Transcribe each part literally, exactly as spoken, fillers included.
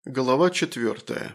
Глава четвертая.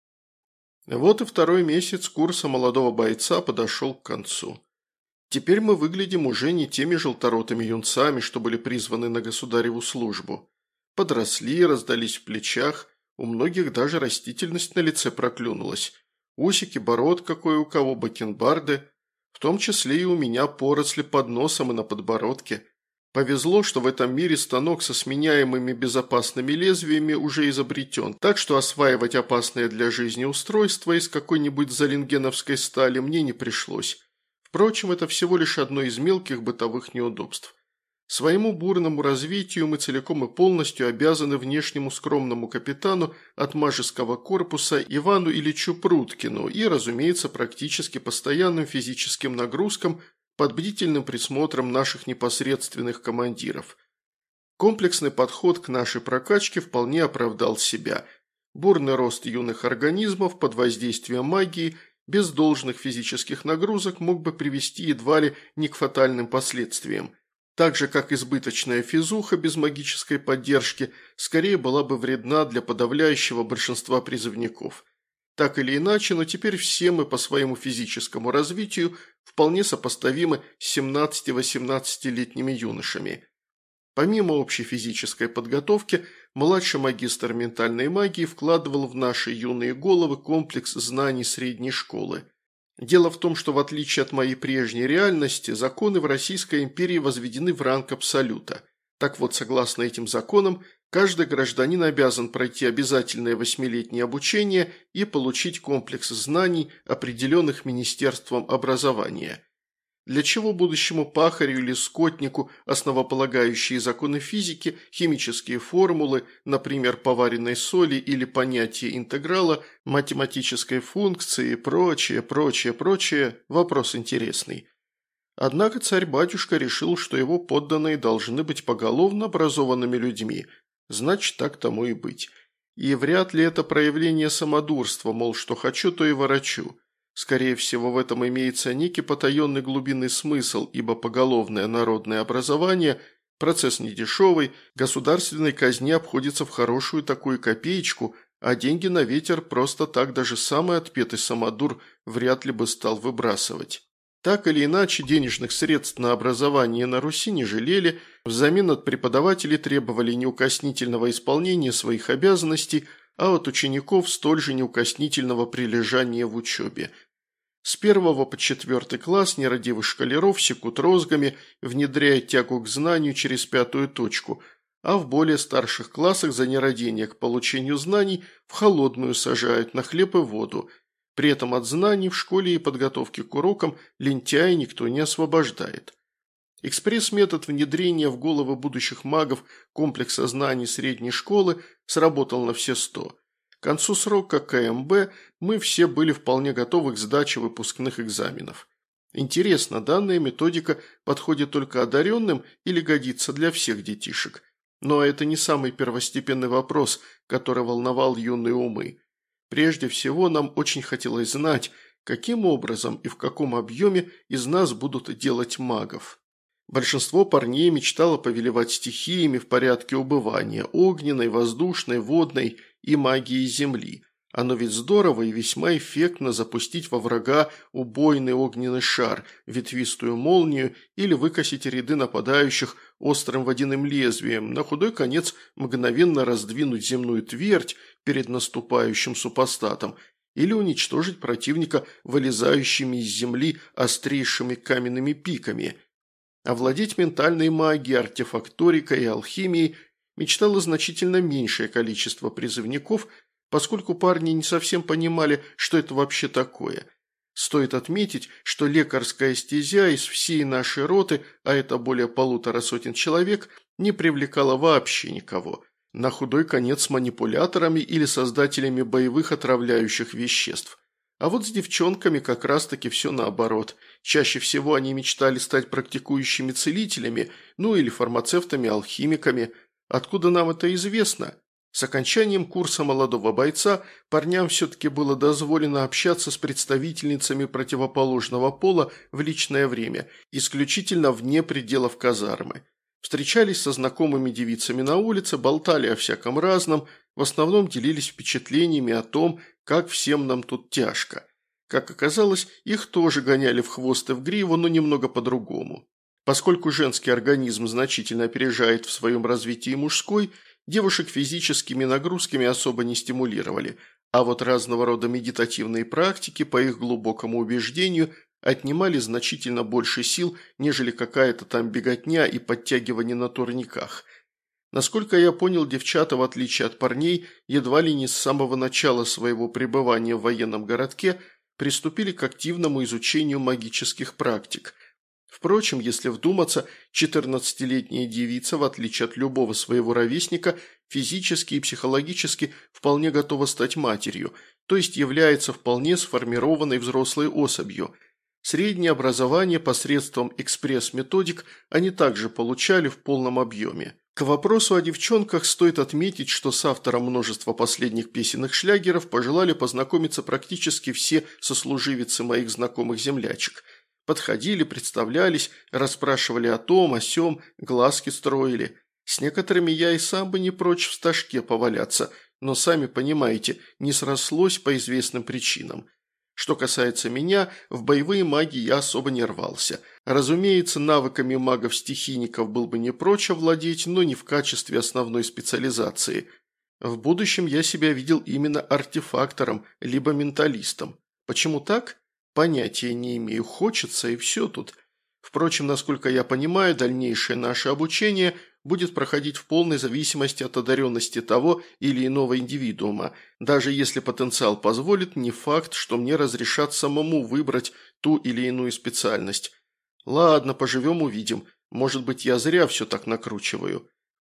Вот и второй месяц курса молодого бойца подошел к концу. Теперь мы выглядим уже не теми желторотыми юнцами, что были призваны на государеву службу. Подросли, раздались в плечах, у многих даже растительность на лице проклюнулась. Усики, бородка кое у кого, бакенбарды, в том числе и у меня поросли под носом и на подбородке. Повезло, что в этом мире станок со сменяемыми безопасными лезвиями уже изобретен, так что осваивать опасное для жизни устройство из какой-нибудь залингеновской стали мне не пришлось. Впрочем, это всего лишь одно из мелких бытовых неудобств. Своему бурному развитию мы целиком и полностью обязаны внешнему скромному капитану от Мажеского корпуса Ивану Ильичу Пруткину и, разумеется, практически постоянным физическим нагрузкам под бдительным присмотром наших непосредственных командиров. Комплексный подход к нашей прокачке вполне оправдал себя. Бурный рост юных организмов под воздействием магии без должных физических нагрузок мог бы привести едва ли не к фатальным последствиям. Так же, как избыточная физуха без магической поддержки скорее была бы вредна для подавляющего большинства призывников. Так или иначе, но теперь все мы по своему физическому развитию вполне сопоставимы с семнадцати-восемнадцатилетними юношами. Помимо общей физической подготовки, младший магистр ментальной магии вкладывал в наши юные головы комплекс знаний средней школы. Дело в том, что в отличие от моей прежней реальности, законы в Российской империи возведены в ранг абсолюта. Так вот, согласно этим законам, каждый гражданин обязан пройти обязательное восьмилетнее обучение и получить комплекс знаний, определенных Министерством образования. Для чего будущему пахарю или скотнику основополагающие законы физики, химические формулы, например, поваренной соли или понятие интеграла, математической функции, прочее, прочее, прочее – вопрос интересный. Однако царь-батюшка решил, что его подданные должны быть поголовно образованными людьми, значит, так тому и быть. И вряд ли это проявление самодурства, мол, что хочу, то и ворочу. Скорее всего, в этом имеется некий потаенный глубинный смысл, ибо поголовное народное образование – процесс недешевый, государственной казне обходится в хорошую такую копеечку, а деньги на ветер просто так даже самый отпетый самодур вряд ли бы стал выбрасывать. Так или иначе, денежных средств на образование на Руси не жалели, взамен от преподавателей требовали неукоснительного исполнения своих обязанностей, а от учеников столь же неукоснительного прилежания в учебе. С первого по четвертый класс нерадивых школяров секут розгами, внедряя тягу к знанию через пятую точку, а в более старших классах за нерадение к получению знаний в холодную сажают на хлеб и воду. При этом от знаний в школе и подготовки к урокам лентяя никто не освобождает. Экспресс-метод внедрения в головы будущих магов комплекса знаний средней школы сработал на все сто. К концу срока ка эм бэ мы все были вполне готовы к сдаче выпускных экзаменов. Интересно, данная методика подходит только одаренным или годится для всех детишек? Но это не самый первостепенный вопрос, который волновал юные умы. Прежде всего, нам очень хотелось знать, каким образом и в каком объеме из нас будут делать магов. Большинство парней мечтало повелевать стихиями в порядке убывания – огненной, воздушной, водной и магией земли. Оно ведь здорово и весьма эффектно запустить во врага убойный огненный шар, ветвистую молнию или выкосить ряды нападающих острым водяным лезвием, на худой конец мгновенно раздвинуть земную твердь перед наступающим супостатом или уничтожить противника вылезающими из земли острейшими каменными пиками. Овладеть ментальной магией, артефакторикой и алхимией мечтало значительно меньшее количество призывников, поскольку парни не совсем понимали, что это вообще такое. Стоит отметить, что лекарская стезя из всей нашей роты, а это более полутора сотен человек, не привлекала вообще никого. На худой конец манипуляторами или создателями боевых отравляющих веществ. А вот с девчонками как раз-таки все наоборот. Чаще всего они мечтали стать практикующими целителями, ну или фармацевтами-алхимиками. Откуда нам это известно? С окончанием курса молодого бойца парням все-таки было дозволено общаться с представительницами противоположного пола в личное время, исключительно вне пределов казармы. Встречались со знакомыми девицами на улице, болтали о всяком разном, в основном делились впечатлениями о том, как всем нам тут тяжко. Как оказалось, их тоже гоняли в хвост и в гриву, но немного по-другому. Поскольку женский организм значительно опережает в своем развитии мужской, девушек физическими нагрузками особо не стимулировали, а вот разного рода медитативные практики, по их глубокому убеждению, отнимали значительно больше сил, нежели какая-то там беготня и подтягивание на турниках. Насколько я понял, девчата, в отличие от парней, едва ли не с самого начала своего пребывания в военном городке приступили к активному изучению магических практик. Впрочем, если вдуматься, четырнадцатилетняя девица, в отличие от любого своего ровесника, физически и психологически вполне готова стать матерью, то есть является вполне сформированной взрослой особью. Среднее образование посредством экспресс-методик они также получали в полном объеме. К вопросу о девчонках стоит отметить, что с автором множества последних песенных шлягеров пожелали познакомиться практически все сослуживицы моих знакомых землячек. Подходили, представлялись, расспрашивали о том, о сём, глазки строили. С некоторыми я и сам бы не прочь в стажке поваляться, но, сами понимаете, не срослось по известным причинам. Что касается меня, в боевые маги я особо не рвался. Разумеется, навыками магов-стихийников был бы не прочь овладеть, но не в качестве основной специализации. В будущем я себя видел именно артефактором, либо менталистом. Почему так? Понятия не имею, хочется и все тут. Впрочем, насколько я понимаю, дальнейшее наше обучение будет проходить в полной зависимости от одаренности того или иного индивидуума. Даже если потенциал позволит, не факт, что мне разрешат самому выбрать ту или иную специальность. Ладно, поживем увидим. Может быть, я зря все так накручиваю.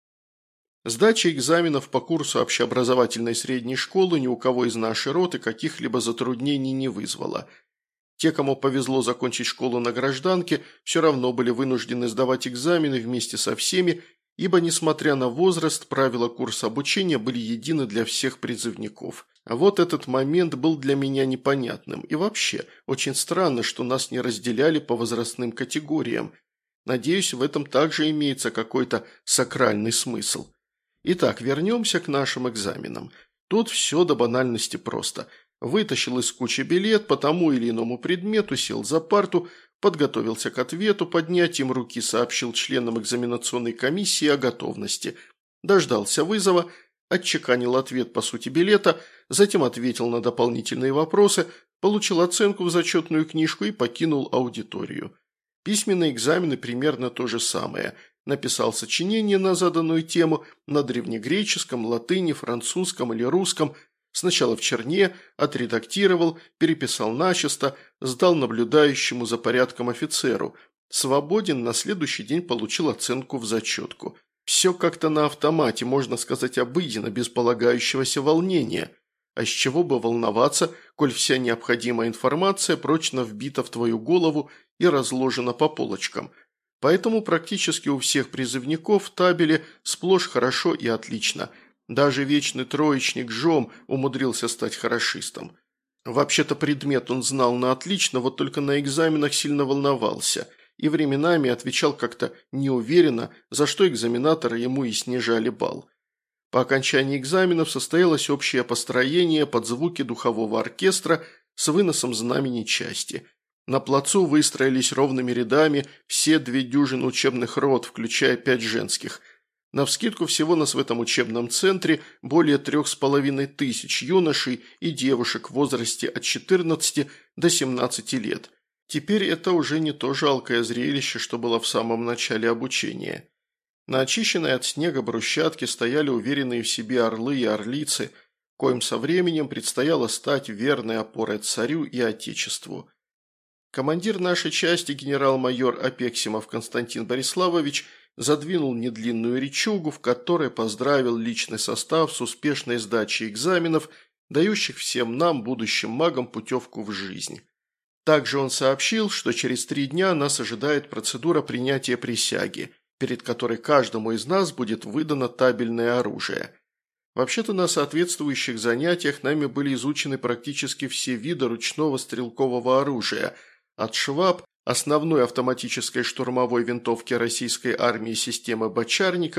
Сдача экзаменов по курсу общеобразовательной средней школы ни у кого из нашей роты каких-либо затруднений не вызвала. Те, кому повезло закончить школу на гражданке, все равно были вынуждены сдавать экзамены вместе со всеми, ибо, несмотря на возраст, правила курса обучения были едины для всех призывников. А вот этот момент был для меня непонятным. И вообще, очень странно, что нас не разделяли по возрастным категориям. Надеюсь, в этом также имеется какой-то сакральный смысл. Итак, вернемся к нашим экзаменам. Тут все до банальности просто. Вытащил из кучи билет по тому или иному предмету, сел за парту, подготовился к ответу, поднятием руки сообщил членам экзаменационной комиссии о готовности. Дождался вызова, отчеканил ответ по сути билета, затем ответил на дополнительные вопросы, получил оценку в зачетную книжку и покинул аудиторию. Письменные экзамены примерно то же самое. Написал сочинение на заданную тему на древнегреческом, латыни, французском или русском, сначала в черне, отредактировал, переписал начисто, сдал наблюдающему за порядком офицеру. Свободен, на следующий день получил оценку в зачетку. Все как-то на автомате, можно сказать, обыденно, без полагающегося волнения. А с чего бы волноваться, коль вся необходимая информация прочно вбита в твою голову и разложена по полочкам. Поэтому практически у всех призывников в табеле сплошь хорошо и отлично. Даже вечный троечник Жом умудрился стать хорошистом. Вообще-то предмет он знал на отлично, вот только на экзаменах сильно волновался. И временами отвечал как-то неуверенно, за что экзаменаторы ему и снижали балл. По окончании экзаменов состоялось общее построение под звуки духового оркестра с выносом знамени части. На плацу выстроились ровными рядами все две дюжины учебных рот, включая пять женских. Навскидку всего нас в этом учебном центре более трех с половиной тысяч юношей и девушек в возрасте от четырнадцати до семнадцати лет. Теперь это уже не то жалкое зрелище, что было в самом начале обучения. На очищенной от снега брусчатке стояли уверенные в себе орлы и орлицы, коим со временем предстояло стать верной опорой царю и отечеству. Командир нашей части, генерал-майор Апексимов Константин Бориславович, задвинул недлинную речугу, в которой поздравил личный состав с успешной сдачей экзаменов, дающих всем нам, будущим магам, путевку в жизнь. Также он сообщил, что через три дня нас ожидает процедура принятия присяги, перед которой каждому из нас будет выдано табельное оружие. Вообще-то на соответствующих занятиях нами были изучены практически все виды ручного стрелкового оружия, от шваб, основной автоматической штурмовой винтовки российской армии системы Бочарникова,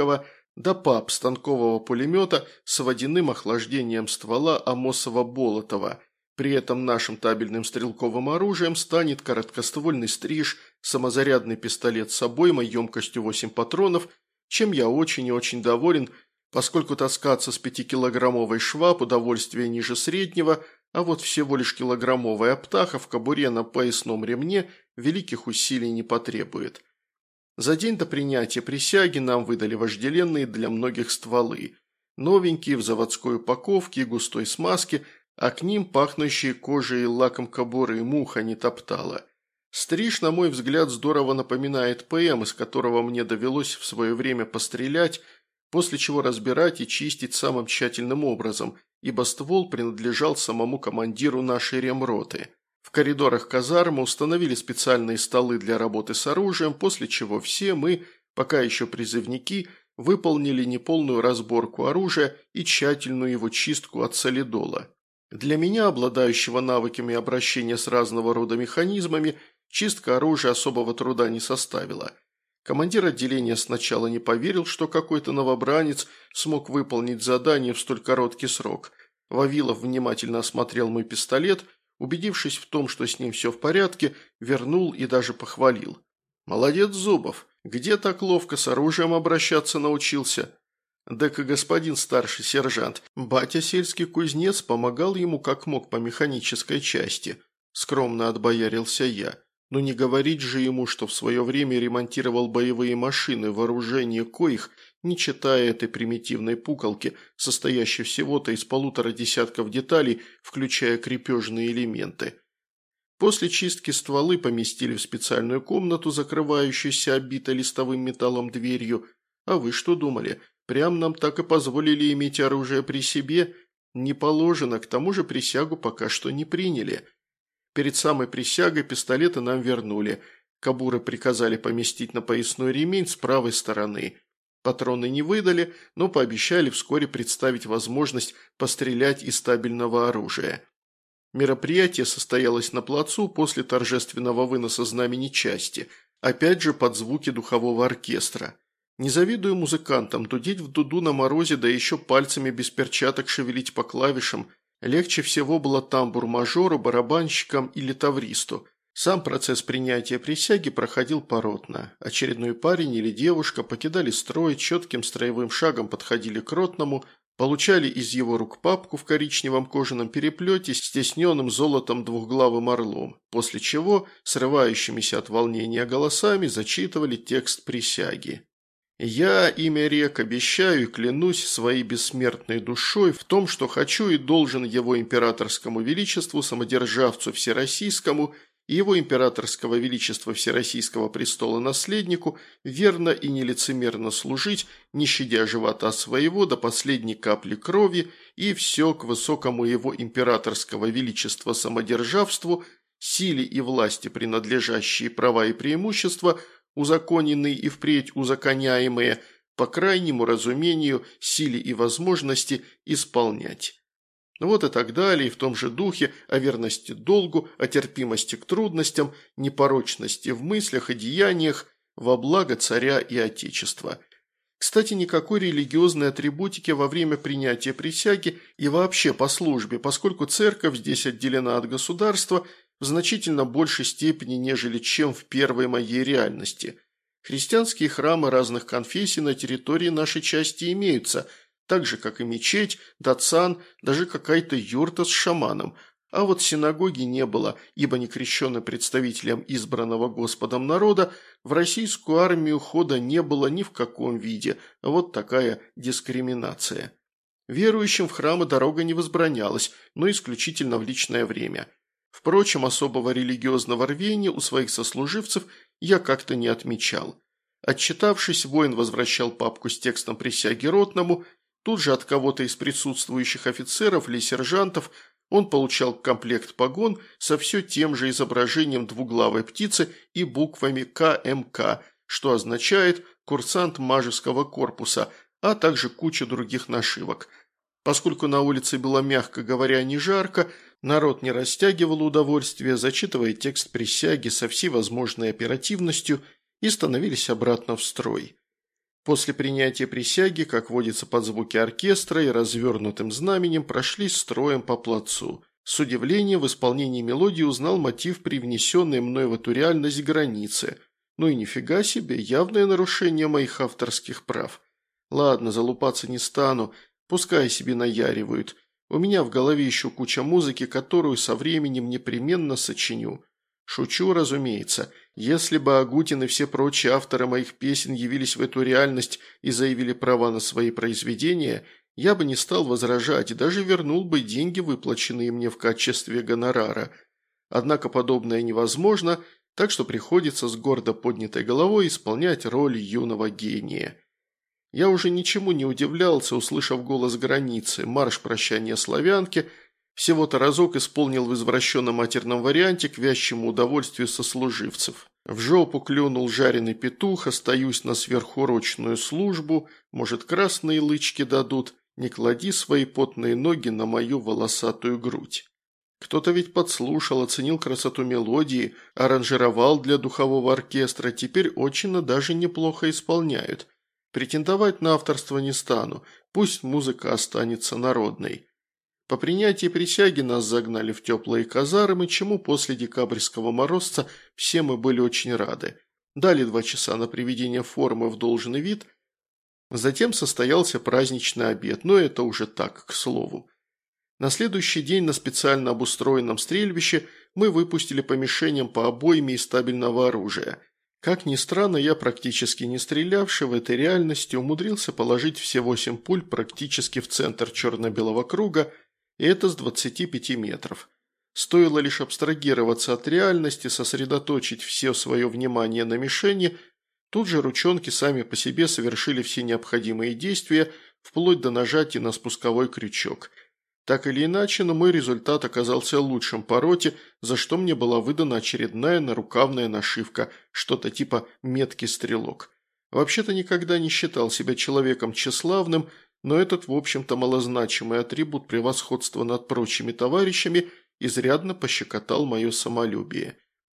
да пап станкового пулемета с водяным охлаждением ствола Амосова-Болотова. При этом нашим табельным стрелковым оружием станет короткоствольный стриж, самозарядный пистолет с обоймой емкостью восемь патронов, чем я очень и очень доволен, поскольку таскаться с пятикилограммовой шваб удовольствие ниже среднего, а вот всего лишь килограммовая птаха в кобуре на поясном ремне великих усилий не потребует. За день до принятия присяги нам выдали вожделенные для многих стволы, новенькие в заводской упаковке и густой смазке, а к ним пахнущие кожей и лаком кобуры и муха не топтала. Стриж, на мой взгляд, здорово напоминает ПМ, из которого мне довелось в свое время пострелять, после чего разбирать и чистить самым тщательным образом, ибо ствол принадлежал самому командиру нашей ремроты. В коридорах казармы установили специальные столы для работы с оружием, после чего все мы, пока еще призывники, выполнили неполную разборку оружия и тщательную его чистку от солидола. Для меня, обладающего навыками обращения с разного рода механизмами, чистка оружия особого труда не составила. Командир отделения сначала не поверил, что какой-то новобранец смог выполнить задание в столь короткий срок. Вавилов внимательно осмотрел мой пистолет, убедившись в том, что с ним все в порядке, вернул и даже похвалил. «Молодец, Зубов, где так ловко с оружием обращаться научился?» «Так и господин старший сержант, батя сельский кузнец помогал ему как мог по механической части», – скромно отбоярился я. «Но не говорить же ему, что в свое время ремонтировал боевые машины, вооружение коих, не читая этой примитивной пукалки, состоящей всего-то из полутора десятков деталей, включая крепежные элементы». После чистки стволы поместили в специальную комнату, закрывающуюся обитой листовым металлом дверью. А вы что думали? Прям нам так и позволили иметь оружие при себе? Не положено, к тому же присягу пока что не приняли. Перед самой присягой пистолеты нам вернули. Кобуры приказали поместить на поясной ремень с правой стороны. Патроны не выдали, но пообещали вскоре представить возможность пострелять из стабильного оружия. Мероприятие состоялось на плацу после торжественного выноса знамени части, опять же под звуки духового оркестра. Не завидую музыкантам, дудеть в дуду на морозе, да еще пальцами без перчаток шевелить по клавишам. Легче всего было тамбур-мажору, барабанщикам или тавристу. Сам процесс принятия присяги проходил поротно. Очередной парень или девушка покидали строй, четким строевым шагом подходили к ротному, получали из его рук папку в коричневом кожаном переплете с стесненным золотом двухглавым орлом, после чего срывающимися от волнения голосами зачитывали текст присяги. «Я, имя рек, обещаю и клянусь своей бессмертной душой в том, что хочу и должен его императорскому величеству, самодержавцу всероссийскому и его императорского величества всероссийского престола наследнику верно и нелицемерно служить, не щадя живота своего до последней капли крови, и все к высокому его императорского величества самодержавству, силе и власти принадлежащие права и преимущества, узаконенные и впредь узаконяемые, по крайнему разумению, силе и возможности исполнять». Вот и так далее, и в том же духе о верности долгу, о терпимости к трудностям, непорочности в мыслях и деяниях во благо царя и отечества. Кстати, никакой религиозной атрибутики во время принятия присяги и вообще по службе, поскольку церковь здесь отделена от государства в значительно большей степени, нежели чем в первой моей реальности. Христианские храмы разных конфессий на территории нашей части имеются – так же, как и мечеть, датсан, даже какая-то юрта с шаманом. А вот синагоги не было, ибо некрещенным представителям избранного Господом народа в российскую армию хода не было ни в каком виде. Вот такая дискриминация. Верующим в храмы дорога не возбранялась, но исключительно в личное время. Впрочем, особого религиозного рвения у своих сослуживцев я как-то не отмечал. Отчитавшись, воин возвращал папку с текстом присяги ротному. Тут же от кого-то из присутствующих офицеров или сержантов он получал комплект погон со все тем же изображением двуглавой птицы и буквами К М К, что означает «курсант Мажеского корпуса», а также куча других нашивок. Поскольку на улице было, мягко говоря, не жарко, народ не растягивал удовольствие, зачитывая текст присяги со всей возможной оперативностью, и становились обратно в строй. После принятия присяги, как водится под звуки оркестра и развернутым знаменем, прошлись строем по плацу. С удивлением в исполнении мелодии узнал мотив, привнесенный мной в эту реальность границы. Ну и нифига себе, явное нарушение моих авторских прав. Ладно, залупаться не стану, пускай себе наяривают. У меня в голове еще куча музыки, которую со временем непременно сочиню. Шучу, разумеется. Если бы Агутин и все прочие авторы моих песен явились в эту реальность и заявили права на свои произведения, я бы не стал возражать и даже вернул бы деньги, выплаченные мне в качестве гонорара. Однако подобное невозможно, так что приходится с гордо поднятой головой исполнять роль юного гения. Я уже ничему не удивлялся, услышав голос границы, марш прощания славянки, всего-то разок исполнил в извращенном матерном варианте к вящему удовольствию сослуживцев. В жопу клюнул жареный петух, остаюсь на сверхурочную службу, может, красные лычки дадут, не клади свои потные ноги на мою волосатую грудь. Кто-то ведь подслушал, оценил красоту мелодии, аранжировал для духового оркестра, теперь очень и даже неплохо исполняют. Претендовать на авторство не стану, пусть музыка останется народной. По принятии присяги нас загнали в теплые казармы, чему после декабрьского морозца все мы были очень рады. Дали два часа на приведение формы в должный вид, затем состоялся праздничный обед, но это уже так, к слову. На следующий день на специально обустроенном стрельбище мы выпустили по мишеням по обойме из стабильного оружия. Как ни странно, я, практически не стрелявший в этой реальности, умудрился положить все восемь пуль практически в центр черно-белого круга, и это с двадцати пяти метров. Стоило лишь абстрагироваться от реальности, сосредоточить все свое внимание на мишени, тут же ручонки сами по себе совершили все необходимые действия, вплоть до нажатия на спусковой крючок. Так или иначе, но мой результат оказался лучшим по роте, за что мне была выдана очередная нарукавная нашивка, что-то типа «меткий стрелок». Вообще-то никогда не считал себя человеком тщеславным, но этот, в общем-то, малозначимый атрибут превосходства над прочими товарищами изрядно пощекотал мое самолюбие.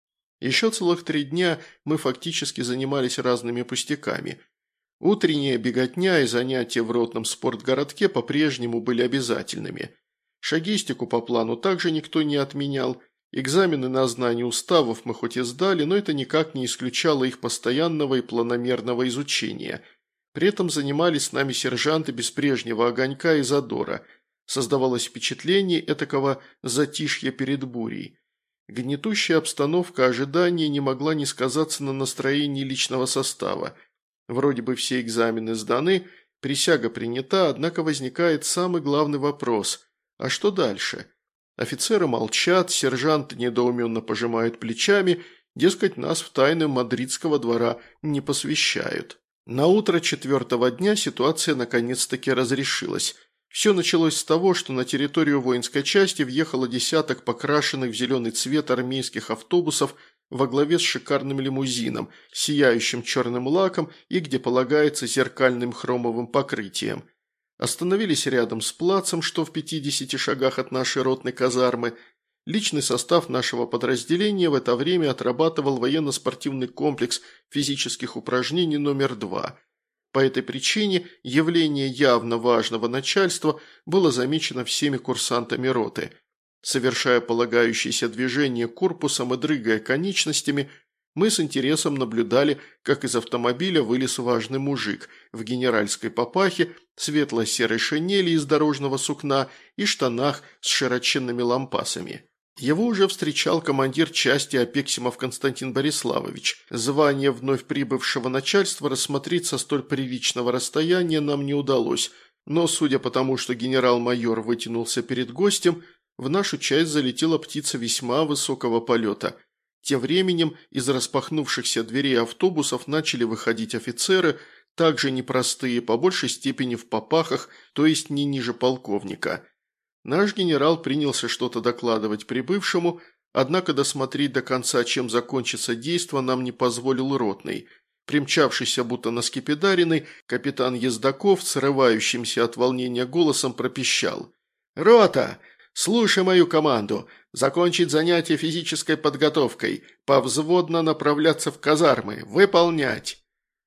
Еще целых три дня мы фактически занимались разными пустяками. Утренняя беготня и занятия в ротном спортгородке по-прежнему были обязательными. Шагистику по плану также никто не отменял. Экзамены на знание уставов мы хоть и сдали, но это никак не исключало их постоянного и планомерного изучения. При этом занимались с нами сержанты без прежнего огонька и задора. Создавалось впечатление этакого затишья перед бурей. Гнетущая обстановка ожидания не могла не сказаться на настроении личного состава. Вроде бы все экзамены сданы, присяга принята, однако возникает самый главный вопрос – а что дальше? Офицеры молчат, сержанты недоуменно пожимают плечами, дескать, нас в тайны мадридского двора не посвящают. На утро четвертого дня ситуация наконец-таки разрешилась. Все началось с того, что на территорию воинской части въехало десяток покрашенных в зеленый цвет армейских автобусов во главе с шикарным лимузином, сияющим черным лаком и, где полагается, зеркальным хромовым покрытием. Остановились рядом с плацем, что в пятидесяти шагах от нашей ротной казармы. Личный состав нашего подразделения в это время отрабатывал военно-спортивный комплекс физических упражнений номер два. По этой причине явление явно важного начальства было замечено всеми курсантами роты. Совершая полагающиеся движения корпусом и дрыгая конечностями, мы с интересом наблюдали, как из автомобиля вылез важный мужик в генеральской папахе, светло-серой шинели из дорожного сукна и штанах с широченными лампасами. Его уже встречал командир части Апексимов Константин Бориславович. Звание вновь прибывшего начальства рассмотреть со столь приличного расстояния нам не удалось, но, судя по тому, что генерал-майор вытянулся перед гостем, в нашу часть залетела птица весьма высокого полета. Тем временем из распахнувшихся дверей автобусов начали выходить офицеры, также непростые, по большей степени в попахах, то есть не ниже полковника. Наш генерал принялся что-то докладывать прибывшему, однако досмотреть до конца, чем закончится действо, нам не позволил ротный. Примчавшийся будто на скипидаренный, капитан Ездаков, срывающимся от волнения голосом, пропищал: «Рота! Слушай мою команду! Закончить занятие физической подготовкой, повзводно направляться в казармы, выполнять!»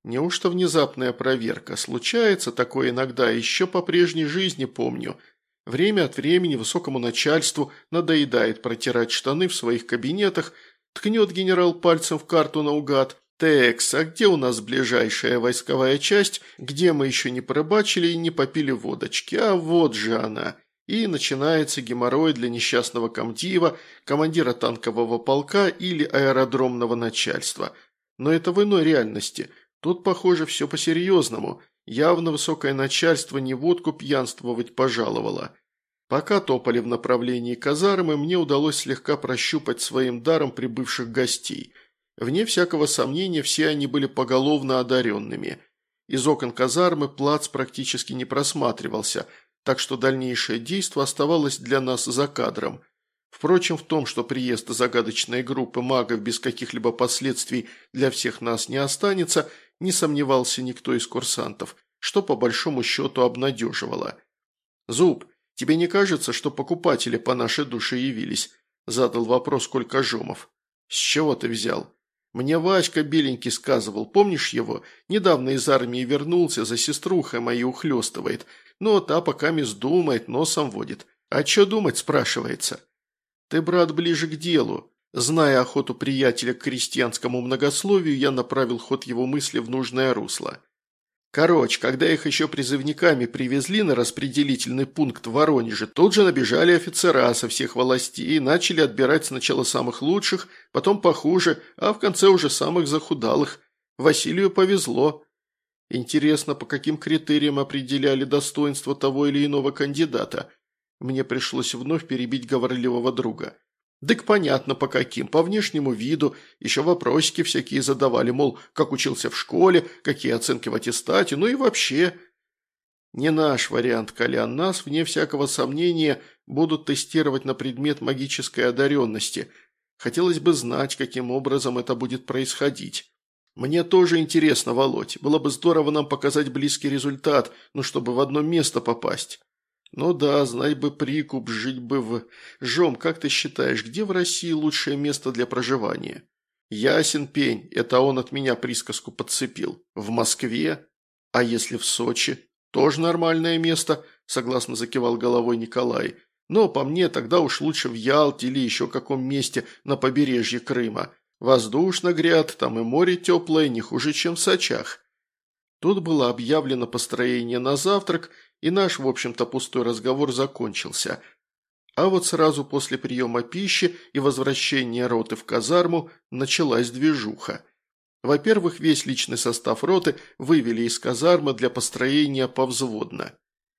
Неужто внезапная проверка? Случается такое иногда, еще по прежней жизни помню. Время от времени высокому начальству надоедает протирать штаны в своих кабинетах, ткнет генерал пальцем в карту наугад. «Текс, а где у нас ближайшая войсковая часть, где мы еще не порыбачили и не попили водочки? А вот же она!» И начинается геморрой для несчастного комдива, командира танкового полка или аэродромного начальства. Но это в иной реальности. Тут, похоже, все по-серьезному. Явно высокое начальство не водку пьянствовать пожаловало. Пока топали в направлении казармы, мне удалось слегка прощупать своим даром прибывших гостей. Вне всякого сомнения, все они были поголовно одаренными. Из окон казармы плац практически не просматривался, так что дальнейшее действо оставалось для нас за кадром. Впрочем, в том, что приезд загадочной группы магов без каких-либо последствий для всех нас не останется, не сомневался никто из курсантов, что по большому счету обнадеживало. «Зуб, тебе не кажется, что покупатели по нашей душе явились?» – задал вопрос Колька Жомов. «С чего ты взял?» «Мне Васька беленький сказывал, помнишь его? Недавно из армии вернулся, за сеструхой моей ухлёстывает. Но та пока мисс думает, носом водит. А чё думать, спрашивается?» «Ты, брат, ближе к делу». Зная охоту приятеля к крестьянскому многословию, я направил ход его мысли в нужное русло. Короче, когда их еще призывниками привезли на распределительный пункт в Воронеже, тут же набежали офицера со всех властей и начали отбирать сначала самых лучших, потом похуже, а в конце уже самых захудалых. Василию повезло. Интересно, по каким критериям определяли достоинство того или иного кандидата? Мне пришлось вновь перебить говорливого друга. «Дык понятно, по каким, по внешнему виду, еще вопросики всякие задавали, мол, как учился в школе, какие оценки в аттестате, ну и вообще...» «Не наш вариант, Колян, нас, вне всякого сомнения, будут тестировать на предмет магической одаренности. Хотелось бы знать, каким образом это будет происходить». «Мне тоже интересно, Володь, было бы здорово нам показать близкий результат, ну, чтобы в одно место попасть». «Ну да, знать бы прикуп, жить бы в... Жом, как ты считаешь, где в России лучшее место для проживания?» «Ясен пень, это он от меня присказку подцепил. В Москве? А если в Сочи? Тоже нормальное место», – согласно закивал головой Николай. «Но по мне тогда уж лучше в Ялте или еще каком месте на побережье Крыма. Воздушно гряд, там и море теплое, не хуже, чем в Сочах». Тут было объявлено построение на завтрак, и наш, в общем-то, пустой разговор закончился. А вот сразу после приема пищи и возвращения роты в казарму началась движуха. Во-первых, весь личный состав роты вывели из казармы для построения повзводно.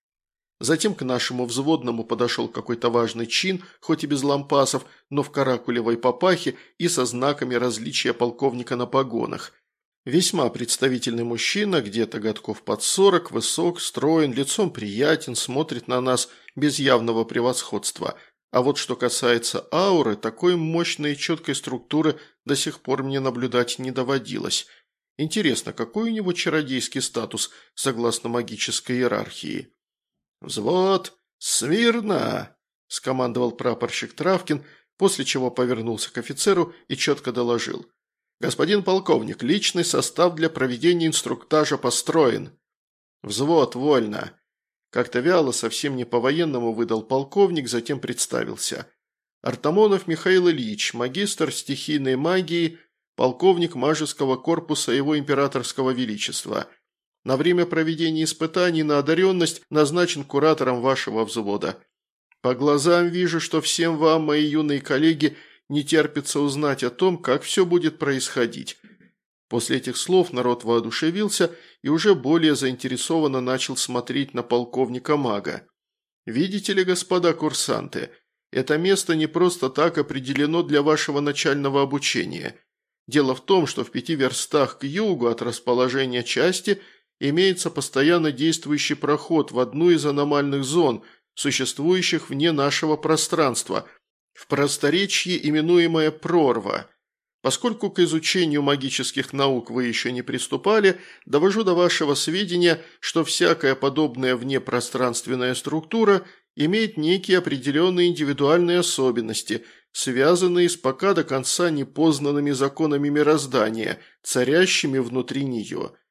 Затем к нашему взводному подошел какой-то важный чин, хоть и без лампасов, но в каракулевой папахе и со знаками различия полковника на погонах. Весьма представительный мужчина, где-то годков под сорок, высок, строен, лицом приятен, смотрит на нас без явного превосходства. А вот что касается ауры, такой мощной и четкой структуры до сих пор мне наблюдать не доводилось. Интересно, какой у него чародейский статус, согласно магической иерархии? «Взвод! Смирно!» – скомандовал прапорщик Травкин, после чего повернулся к офицеру и четко доложил. «Господин полковник, личный состав для проведения инструктажа построен». «Взвод, вольно». Как-то вяло, совсем не по-военному выдал полковник, затем представился. Артамонов Михаил Ильич, магистр стихийной магии, полковник Мажеского корпуса его императорского величества. На время проведения испытаний на одаренность назначен куратором вашего взвода. По глазам вижу, что всем вам, мои юные коллеги, не терпится узнать о том, как все будет происходить». После этих слов народ воодушевился и уже более заинтересованно начал смотреть на полковника-мага. «Видите ли, господа курсанты, это место не просто так определено для вашего начального обучения. Дело в том, что в пяти верстах к югу от расположения части имеется постоянно действующий проход в одну из аномальных зон, существующих вне нашего пространства, в просторечии именуемая прорва. Поскольку к изучению магических наук вы еще не приступали, довожу до вашего сведения, что всякая подобная внепространственная структура имеет некие определенные индивидуальные особенности, связанные с пока до конца непознанными законами мироздания, царящими внутри нее.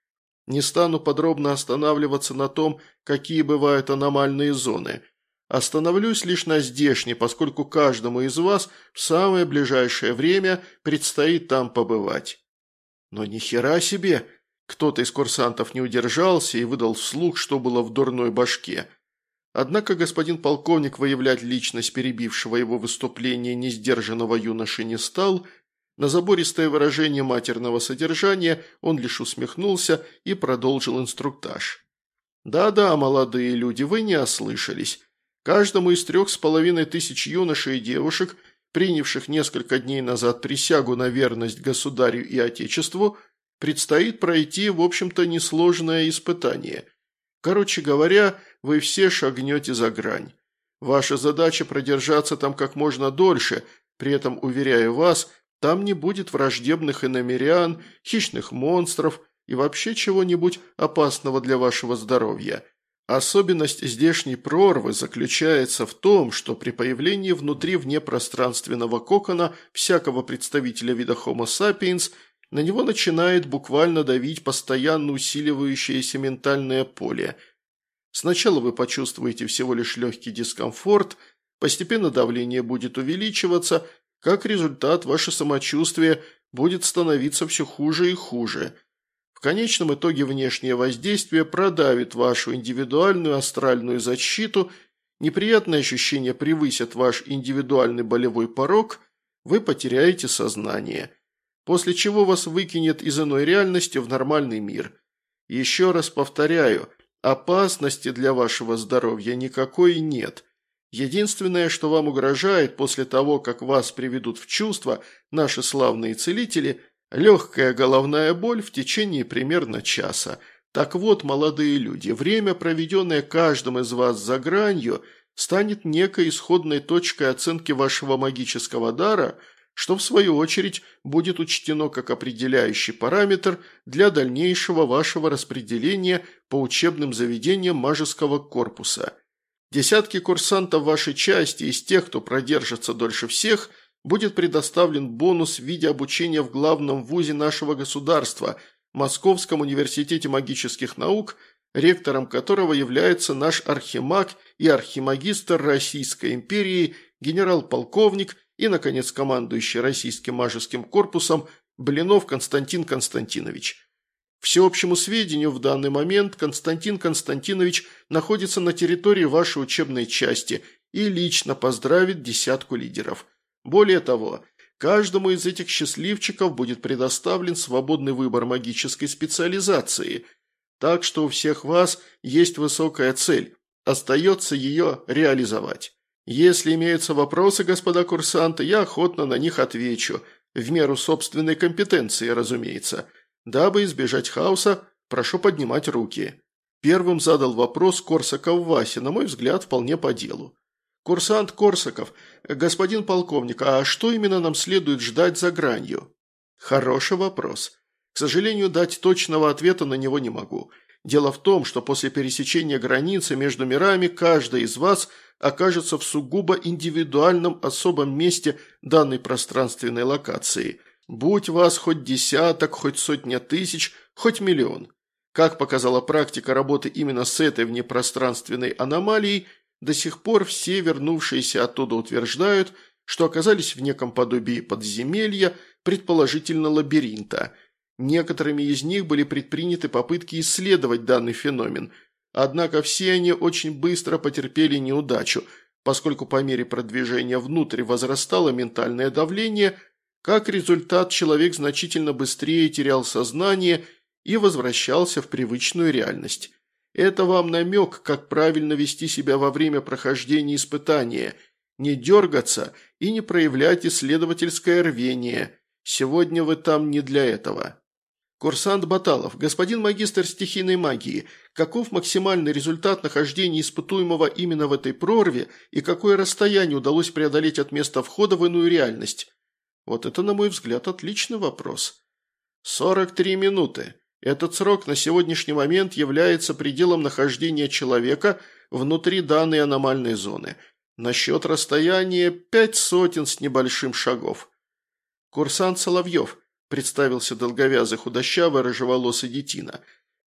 Не стану подробно останавливаться на том, какие бывают аномальные зоны. Остановлюсь лишь на здешней, поскольку каждому из вас в самое ближайшее время предстоит там побывать». «Но ни хера себе!» Кто-то из курсантов не удержался и выдал вслух, что было в дурной башке. Однако господин полковник выявлять личность перебившего его выступление несдержанного юноши не стал. На забористое выражение матерного содержания он лишь усмехнулся и продолжил инструктаж. «Да-да, молодые люди, вы не ослышались. Каждому из трех с половиной тысяч юношей и девушек, принявших несколько дней назад присягу на верность государю и отечеству, предстоит пройти, в общем-то, несложное испытание. Короче говоря, вы все шагнете за грань. Ваша задача продержаться там как можно дольше, при этом, уверяю вас, там не будет враждебных иномерян, хищных монстров и вообще чего-нибудь опасного для вашего здоровья. Особенность здешней прорвы заключается в том, что при появлении внутри внепространственного кокона всякого представителя вида Homo sapiens на него начинает буквально давить постоянно усиливающееся ментальное поле. Сначала вы почувствуете всего лишь легкий дискомфорт, постепенно давление будет увеличиваться, как результат ваше самочувствие будет становиться все хуже и хуже. В конечном итоге внешнее воздействие продавит вашу индивидуальную астральную защиту, неприятные ощущения превысят ваш индивидуальный болевой порог, вы потеряете сознание, после чего вас выкинет из иной реальности в нормальный мир. Еще раз повторяю, опасности для вашего здоровья никакой нет. Единственное, что вам угрожает после того, как вас приведут в чувство наши славные целители – легкая головная боль в течение примерно часа. Так вот, молодые люди, время, проведенное каждым из вас за гранью, станет некой исходной точкой оценки вашего магического дара, что в свою очередь будет учтено как определяющий параметр для дальнейшего вашего распределения по учебным заведениям мажеского корпуса. Десятки курсантов вашей части из тех, кто продержится дольше всех – будет предоставлен бонус в виде обучения в главном вузе нашего государства, Московском университете магических наук, ректором которого является наш архимаг и архимагистр Российской империи, генерал-полковник и, наконец, командующий Российским мажеским корпусом Блинов Константин Константинович. Всеобщему сведению, в данный момент Константин Константинович находится на территории вашей учебной части и лично поздравит десятку лидеров. Более того, каждому из этих счастливчиков будет предоставлен свободный выбор магической специализации, так что у всех вас есть высокая цель, остается ее реализовать. Если имеются вопросы, господа курсанты, я охотно на них отвечу, в меру собственной компетенции, разумеется. Дабы избежать хаоса, прошу поднимать руки. Первым задал вопрос Корсаков Вася, на мой взгляд, вполне по делу. «Курсант Корсаков, господин полковник, а что именно нам следует ждать за гранью?» «Хороший вопрос. К сожалению, дать точного ответа на него не могу. Дело в том, что после пересечения границы между мирами каждый из вас окажется в сугубо индивидуальном особом месте данной пространственной локации. Будь вас хоть десяток, хоть сотня тысяч, хоть миллион. Как показала практика работы именно с этой внепространственной аномалией, до сих пор все вернувшиеся оттуда утверждают, что оказались в неком подобии подземелья, предположительно лабиринта. Некоторыми из них были предприняты попытки исследовать данный феномен, однако все они очень быстро потерпели неудачу, поскольку по мере продвижения внутрь возрастало ментальное давление, как результат человек значительно быстрее терял сознание и возвращался в привычную реальность. Это вам намек, как правильно вести себя во время прохождения испытания. Не дергаться и не проявлять исследовательское рвение. Сегодня вы там не для этого. Курсант Баталов, господин магистр стихийной магии, каков максимальный результат нахождения испытуемого именно в этой прорве и какое расстояние удалось преодолеть от места входа в иную реальность? Вот это, на мой взгляд, отличный вопрос. сорок три минуты. Этот срок на сегодняшний момент является пределом нахождения человека внутри данной аномальной зоны. Насчет расстояния пять сотен с небольшим шагов. Курсант Соловьев, представился долговязый худощавый рыжеволосый детина.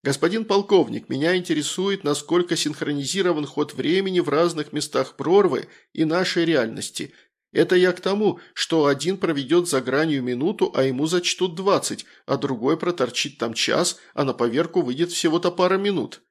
«Господин полковник, меня интересует, насколько синхронизирован ход времени в разных местах прорвы и нашей реальности. Это я к тому, что один проведет за гранью минуту, а ему зачтут двадцать, а другой проторчит там час, а на поверку выйдет всего-то пара минут».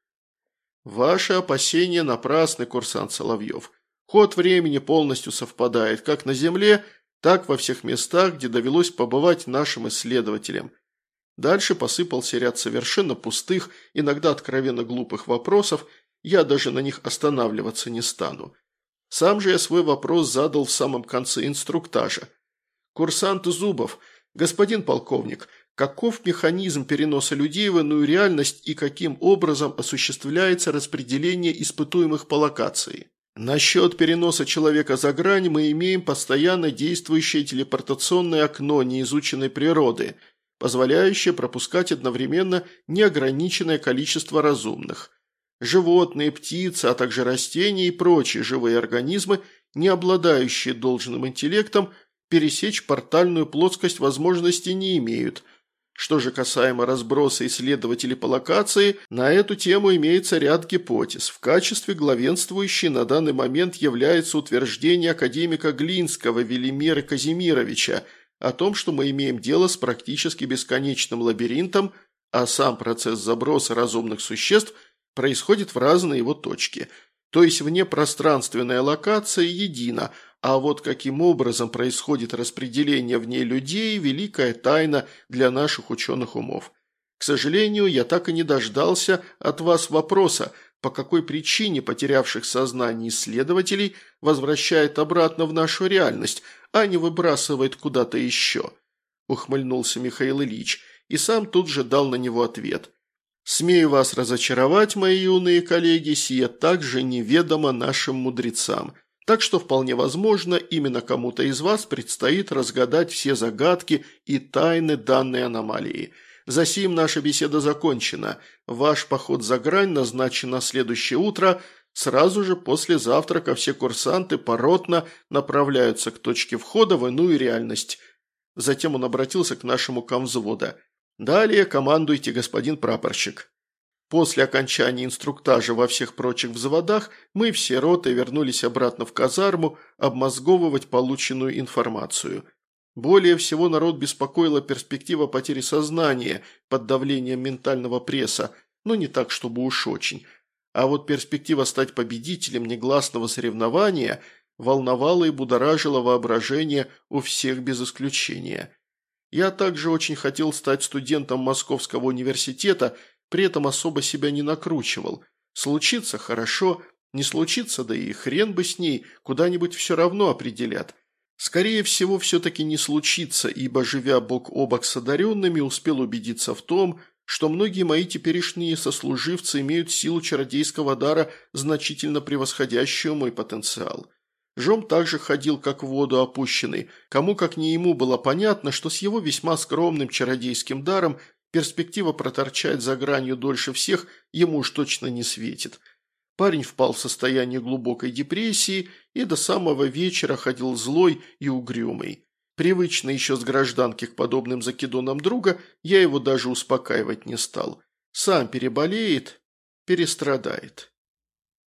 «Ваши опасения напрасны, курсант Соловьев. Ход времени полностью совпадает как на Земле, так во всех местах, где довелось побывать нашим исследователям». Дальше посыпался ряд совершенно пустых, иногда откровенно глупых вопросов, я даже на них останавливаться не стану. Сам же я свой вопрос задал в самом конце инструктажа. «Курсант Зубов, господин полковник, каков механизм переноса людей в иную реальность и каким образом осуществляется распределение испытуемых по локации?» «Насчет переноса человека за грань мы имеем постоянно действующее телепортационное окно неизученной природы, позволяющее пропускать одновременно неограниченное количество разумных. Животные, птицы, а также растения и прочие живые организмы, не обладающие должным интеллектом, пересечь портальную плоскость возможности не имеют. Что же касаемо разброса исследователей по локации, на эту тему имеется ряд гипотез. В качестве главенствующей на данный момент является утверждение академика Глинского Велимира Казимировича о том, что мы имеем дело с практически бесконечным лабиринтом, а сам процесс заброса разумных существ происходит в разные его точки. То есть внепространственная локация едина, а вот каким образом происходит распределение в ней людей – великая тайна для наших ученых умов. К сожалению, я так и не дождался от вас вопроса, по какой причине потерявших сознание исследователей возвращает обратно в нашу реальность, а не выбрасывает куда-то еще. Ухмыльнулся Михаил Ильич и сам тут же дал на него ответ. «Смею вас разочаровать, мои юные коллеги, сие также неведомо нашим мудрецам. Так что вполне возможно, именно кому-то из вас предстоит разгадать все загадки и тайны данной аномалии. Засим наша беседа закончена. Ваш поход за грань назначен на следующее утро. Сразу же после завтрака все курсанты поротно направляются к точке входа в иную реальность». Затем он обратился к нашему комвзвода. «Далее командуйте, господин прапорщик». После окончания инструктажа во всех прочих взводах мы все роты вернулись обратно в казарму обмозговывать полученную информацию. Более всего народ беспокоила перспектива потери сознания под давлением ментального пресса, но не так, чтобы уж очень. А вот перспектива стать победителем негласного соревнования волновала и будоражила воображение у всех без исключения. Я также очень хотел стать студентом Московского университета, при этом особо себя не накручивал. Случится – хорошо, не случится, да и хрен бы с ней, куда-нибудь все равно определят. Скорее всего, все-таки не случится, ибо, живя бок о бок с одаренными, успел убедиться в том, что многие мои теперешние сослуживцы имеют силу чародейского дара, значительно превосходящую мой потенциал. Жом также ходил как в воду опущенный, кому как не ему было понятно, что с его весьма скромным чародейским даром перспектива проторчать за гранью дольше всех ему уж точно не светит. Парень впал в состояние глубокой депрессии и до самого вечера ходил злой и угрюмый. Привычно еще с гражданки к подобным закидонам друга, я его даже успокаивать не стал. Сам переболеет, перестрадает.